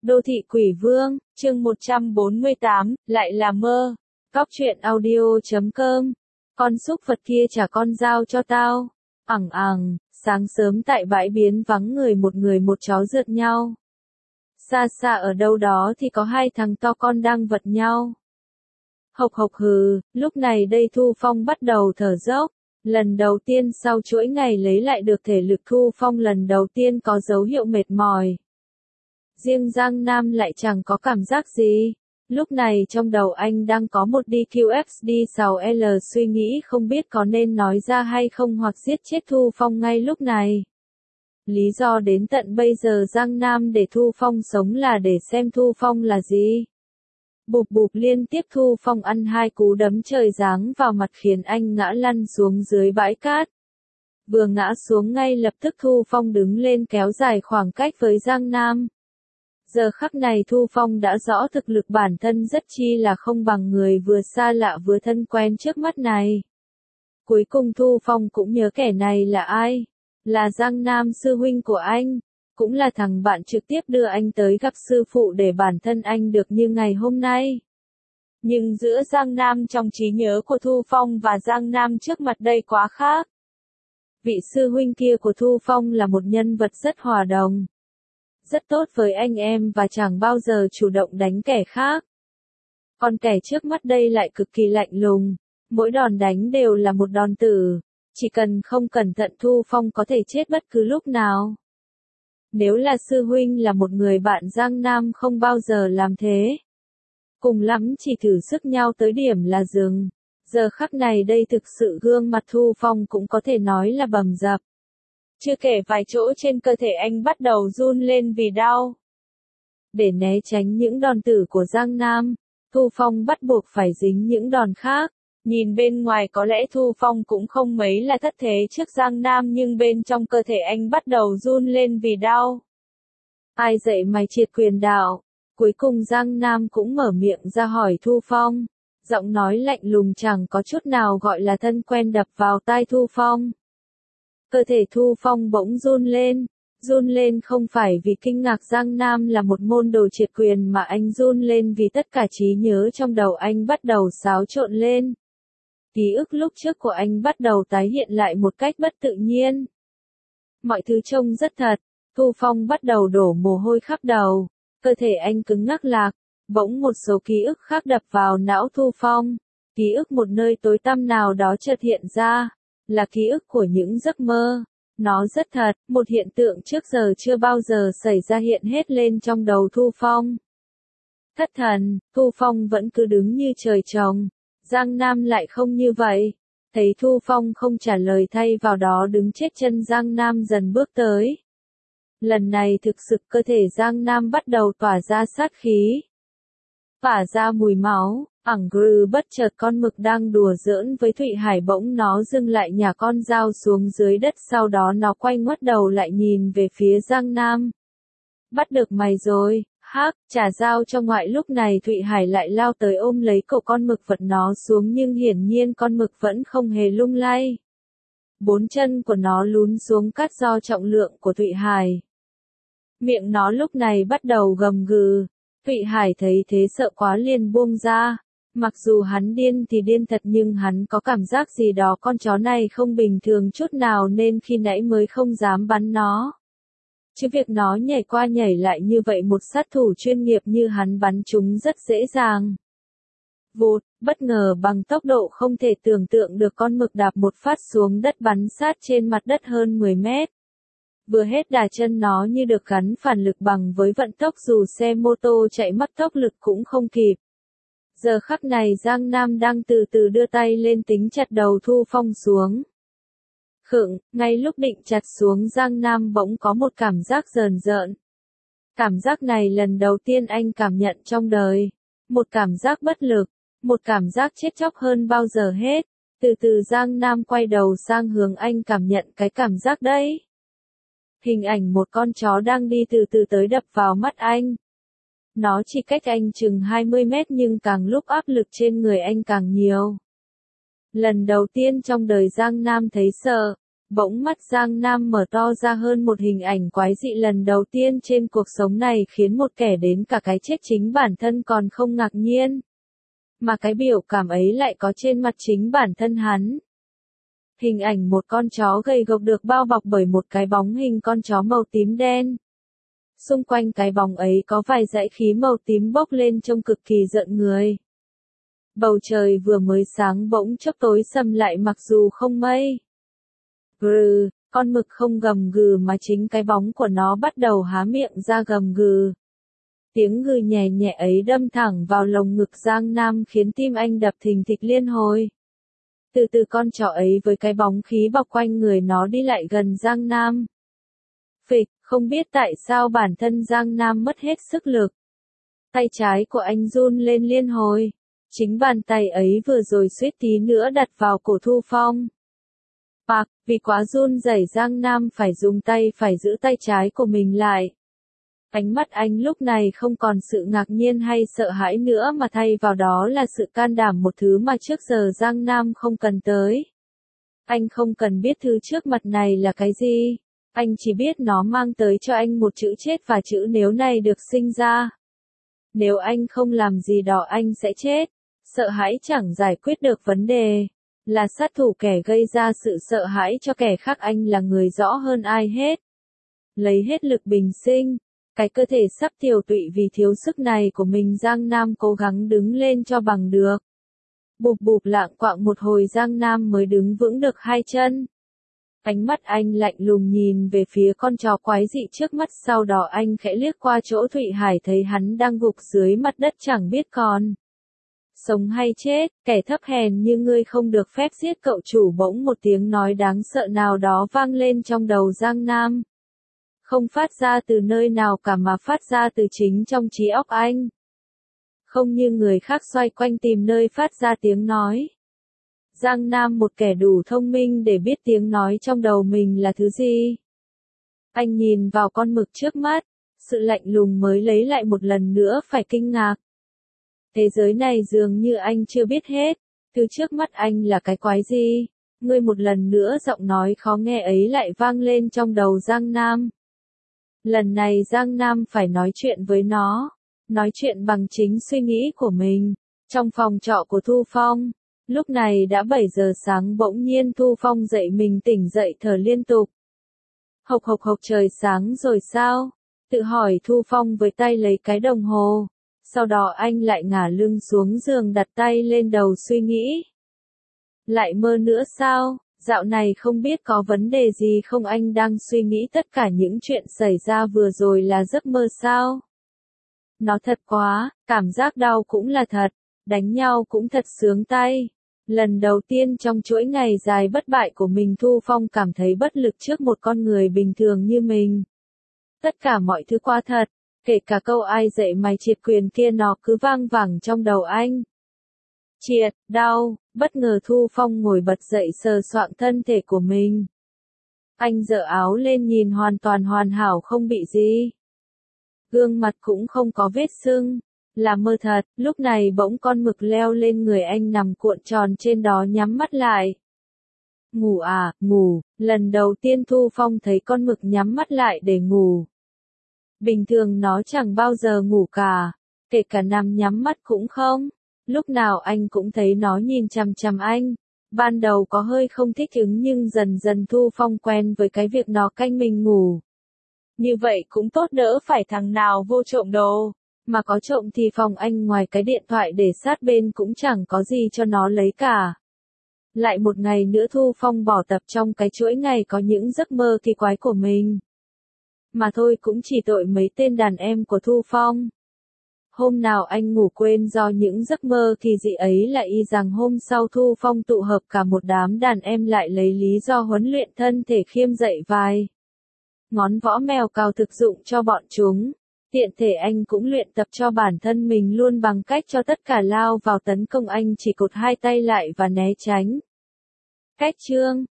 Đô thị quỷ vương, chương 148, lại là mơ. Góc truyện audio.com. Con súc vật kia trả con dao cho tao. Sáng sớm tại bãi biển vắng người một chó rượt nhau. Xa xa ở đâu đó thì có hai thằng to con đang vật nhau. Hộc hộc hừ, lúc này đây Thu Phong bắt đầu thở dốc. Lần đầu tiên sau chuỗi ngày lấy lại được thể lực, Thu Phong lần đầu tiên có dấu hiệu mệt mỏi. Riêng Giang Nam lại chẳng có cảm giác gì. Lúc này trong đầu anh đang có một DQXD6L suy nghĩ không biết có nên nói ra hay không hoặc giết chết Thu Phong ngay lúc này. Lý do đến tận bây giờ Giang Nam để Thu Phong sống là để xem Thu Phong là gì. Bụp bụp liên tiếp Thu Phong ăn hai cú đấm trời giáng vào mặt khiến anh ngã lăn xuống dưới bãi cát. Vừa ngã xuống ngay lập tức Thu Phong đứng lên kéo dài khoảng cách với Giang Nam. Giờ khắc này Thu Phong đã rõ thực lực bản thân rất chi là không bằng người vừa xa lạ vừa thân quen trước mắt này. Cuối cùng Thu Phong cũng nhớ kẻ này là ai. Là Giang Nam sư huynh của anh. Cũng là thằng bạn trực tiếp đưa anh tới gặp sư phụ để bản thân anh được như ngày hôm nay. Nhưng giữa Giang Nam trong trí nhớ của Thu Phong và Giang Nam trước mặt đây quá khác. Vị sư huynh kia của Thu Phong là một nhân vật rất hòa đồng. Rất tốt với anh em và chẳng bao giờ chủ động đánh kẻ khác. Còn kẻ trước mắt đây lại cực kỳ lạnh lùng. Mỗi đòn đánh đều là một đòn tử. Chỉ cần không cẩn thận Thu Phong có thể chết bất cứ lúc nào. Nếu là sư huynh là một người bạn Giang Nam không bao giờ làm thế. Cùng lắm chỉ thử sức nhau tới điểm là dừng. Giờ khắc này đây thực sự gương mặt Thu Phong cũng có thể nói là bầm dập. Chưa kể vài chỗ trên cơ thể anh bắt đầu run lên vì đau. Để né tránh những đòn tử của Giang Nam, Thu Phong bắt buộc phải dính những đòn khác. Nhìn bên ngoài có lẽ Thu Phong cũng không mấy là thất thế trước Giang Nam nhưng bên trong cơ thể anh bắt đầu run lên vì đau. Ai dạy mày triệt quyền đạo? Cuối cùng Giang Nam cũng mở miệng ra hỏi Thu Phong. Giọng nói lạnh lùng chẳng có chút nào gọi là thân quen đập vào tai Thu Phong. Cơ thể Thu Phong bỗng run lên không phải vì kinh ngạc Giang Nam là một môn đồ triệt quyền mà anh run lên vì tất cả trí nhớ trong đầu anh bắt đầu xáo trộn lên. Ký ức lúc trước của anh bắt đầu tái hiện lại một cách bất tự nhiên. Mọi thứ trông rất thật, Thu Phong bắt đầu đổ mồ hôi khắp đầu, cơ thể anh cứng ngắc lạc, bỗng một số ký ức khác đập vào não Thu Phong. Ký ức một nơi tối tăm nào đó chợt hiện ra, là ký ức của những giấc mơ. Nó rất thật, một hiện tượng trước giờ chưa bao giờ xảy ra hiện hết lên trong đầu Thu Phong. Thất thần, Thu Phong vẫn cứ đứng như trời trồng. Giang Nam lại không như vậy. Thấy Thu Phong không trả lời thay vào đó đứng chết chân Giang Nam dần bước tới. Lần này thực sự cơ thể Giang Nam bắt đầu tỏa ra sát khí. Tỏa ra mùi máu, bất chợt con mực đang đùa giỡn với Thụy Hải bỗng nó dừng lại nhả con dao xuống dưới đất sau đó nó quay ngoắt đầu lại nhìn về phía Giang Nam. Bắt được mày rồi. Trả dao cho ngoại. Lúc này Thụy Hải lại lao tới ôm lấy cổ con mực vật nó xuống nhưng hiển nhiên con mực vẫn không hề lung lay. Bốn chân của nó lún xuống cát do trọng lượng của Thụy Hải. Miệng nó lúc này bắt đầu gầm gừ. Thụy Hải thấy thế sợ quá liền buông ra. Mặc dù hắn điên thì điên thật nhưng hắn có cảm giác gì đó con chó này không bình thường chút nào nên khi nãy mới không dám bắn nó. Chứ việc nó nhảy qua nhảy lại như vậy một sát thủ chuyên nghiệp như hắn bắn chúng rất dễ dàng. Vụt, bất ngờ bằng tốc độ không thể tưởng tượng được con mực đạp một phát xuống đất bắn sát trên mặt đất hơn 10 mét. Vừa hết đà chân nó như được gắn phản lực bằng với vận tốc dù xe mô tô chạy mất tốc lực cũng không kịp. Giờ khắc này Giang Nam đang từ từ đưa tay lên tính chặt đầu Thu Phong xuống. Ngay lúc định chặt xuống Giang Nam bỗng có một cảm giác rờn rợn. Cảm giác này lần đầu tiên anh cảm nhận trong đời. Một cảm giác bất lực, một cảm giác chết chóc hơn bao giờ hết. Từ từ Giang Nam quay đầu sang hướng anh cảm nhận cái cảm giác đấy. Hình ảnh một con chó đang đi từ từ tới đập vào mắt anh. Nó chỉ cách anh chừng 20 mét nhưng càng lúc áp lực trên người anh càng nhiều. Lần đầu tiên trong đời Giang Nam thấy sợ. Bỗng mắt Giang Nam mở to ra hơn một hình ảnh quái dị lần đầu tiên trên cuộc sống này khiến một kẻ đến cả cái chết chính bản thân còn không ngạc nhiên. Mà cái biểu cảm ấy lại có trên mặt chính bản thân hắn. Hình ảnh một con chó gầy gộc được bao bọc bởi một cái bóng hình con chó màu tím đen. Xung quanh cái bóng ấy có vài dãy khí màu tím bốc lên trông cực kỳ rợn người. Bầu trời vừa mới sáng bỗng chốc tối sầm lại mặc dù không mây. Gừ, con mực không gầm gừ mà chính cái bóng của nó bắt đầu há miệng ra gầm gừ. Tiếng gừ nhẹ nhẹ ấy đâm thẳng vào lồng ngực Giang Nam khiến tim anh đập thình thịch liên hồi. Từ từ con chó ấy với cái bóng khí bọc quanh người nó đi lại gần Giang Nam. Phịch, không biết tại sao bản thân Giang Nam mất hết sức lực. Tay trái của anh run lên liên hồi. Chính bàn tay ấy vừa rồi suýt tí nữa đặt vào cổ Thu Phong. Bạc, vì quá run rẩy Giang Nam phải dùng tay phải giữ tay trái của mình lại. Ánh mắt anh lúc này không còn sự ngạc nhiên hay sợ hãi nữa mà thay vào đó là sự can đảm, một thứ mà trước giờ Giang Nam không cần tới. Anh không cần biết thứ trước mặt này là cái gì. Anh chỉ biết nó mang tới cho anh một chữ chết và chữ nếu này được sinh ra. Nếu anh không làm gì đó anh sẽ chết. Sợ hãi chẳng giải quyết được vấn đề. Là sát thủ kẻ gây ra sự sợ hãi cho kẻ khác anh là người rõ hơn ai hết. Lấy hết lực bình sinh. Cái cơ thể sắp tiều tụy vì thiếu sức này của mình Giang Nam cố gắng đứng lên cho bằng được. Bụp bụp lạng quạng một hồi Giang Nam mới đứng vững được hai chân. Ánh mắt anh lạnh lùng nhìn về phía con chó quái dị trước mắt, sau đó anh khẽ liếc qua chỗ Thụy Hải thấy hắn đang gục dưới mặt đất chẳng biết còn sống hay chết. Kẻ thấp hèn như ngươi không được phép giết cậu chủ. Bỗng một tiếng nói đáng sợ nào đó vang lên trong đầu Giang Nam. Không phát ra từ nơi nào cả mà phát ra từ chính trong trí óc anh. Không như người khác xoay quanh tìm nơi phát ra tiếng nói. Giang Nam một kẻ đủ thông minh để biết tiếng nói trong đầu mình là thứ gì. Anh nhìn vào con mực trước mắt, sự lạnh lùng mới lấy lại một lần nữa phải kinh ngạc. Thế giới này dường như anh chưa biết hết, thứ trước mắt anh là cái quái gì? Ngươi một lần nữa giọng nói khó nghe ấy lại vang lên trong đầu Giang Nam. Lần này Giang Nam phải nói chuyện với nó, nói chuyện bằng chính suy nghĩ của mình. Trong phòng trọ của Thu Phong, lúc này đã 7 giờ sáng bỗng nhiên Thu Phong dậy mình tỉnh dậy thở liên tục. Hộc hộc hộc trời sáng rồi sao? Tự hỏi Thu Phong với tay lấy cái đồng hồ. Sau đó anh lại ngả lưng xuống giường đặt tay lên đầu suy nghĩ. Lại mơ nữa sao? Dạo này không biết có vấn đề gì không, anh đang suy nghĩ tất cả những chuyện xảy ra vừa rồi là giấc mơ sao? Nó thật quá, cảm giác đau cũng là thật, đánh nhau cũng thật sướng tay. Lần đầu tiên trong chuỗi ngày dài bất bại của mình Thu Phong cảm thấy bất lực trước một con người bình thường như mình. Tất cả mọi thứ quá thật, kể cả câu ai dạy mày triệt quyền kia nó cứ vang vẳng trong đầu anh. Triệt, đau, bất ngờ Thu Phong ngồi bật dậy sờ soạng thân thể của mình. Anh giở áo lên nhìn hoàn toàn hoàn hảo không bị gì. Gương mặt cũng không có vết sưng, là mơ thật. Lúc này bỗng con mực leo lên người anh nằm cuộn tròn trên đó nhắm mắt lại. Ngủ à, ngủ, lần đầu tiên Thu Phong thấy con mực nhắm mắt lại để ngủ. Bình thường nó chẳng bao giờ ngủ cả, kể cả nằm nhắm mắt cũng không. Lúc nào anh cũng thấy nó nhìn chằm chằm anh. Ban đầu có hơi không thích ứng nhưng dần dần Thu Phong quen với cái việc nó canh mình ngủ. Như vậy cũng tốt, đỡ phải thằng nào vô trộm đồ. Mà có trộm thì phòng anh ngoài cái điện thoại để sát bên cũng chẳng có gì cho nó lấy cả. Lại một ngày nữa Thu Phong bỏ tập trong cái chuỗi ngày có những giấc mơ kỳ quái của mình. Mà thôi cũng chỉ tội mấy tên đàn em của Thu Phong. Hôm nào anh ngủ quên do những giấc mơ kỳ dị ấy lại y rằng hôm sau Thu Phong tụ hợp cả một đám đàn em lại lấy lý do huấn luyện thân thể khiêm dậy vài ngón võ mèo cào thực dụng cho bọn chúng. Tiện thể anh cũng luyện tập cho bản thân mình luôn bằng cách cho tất cả lao vào tấn công anh chỉ cột hai tay lại và né tránh. Cách chương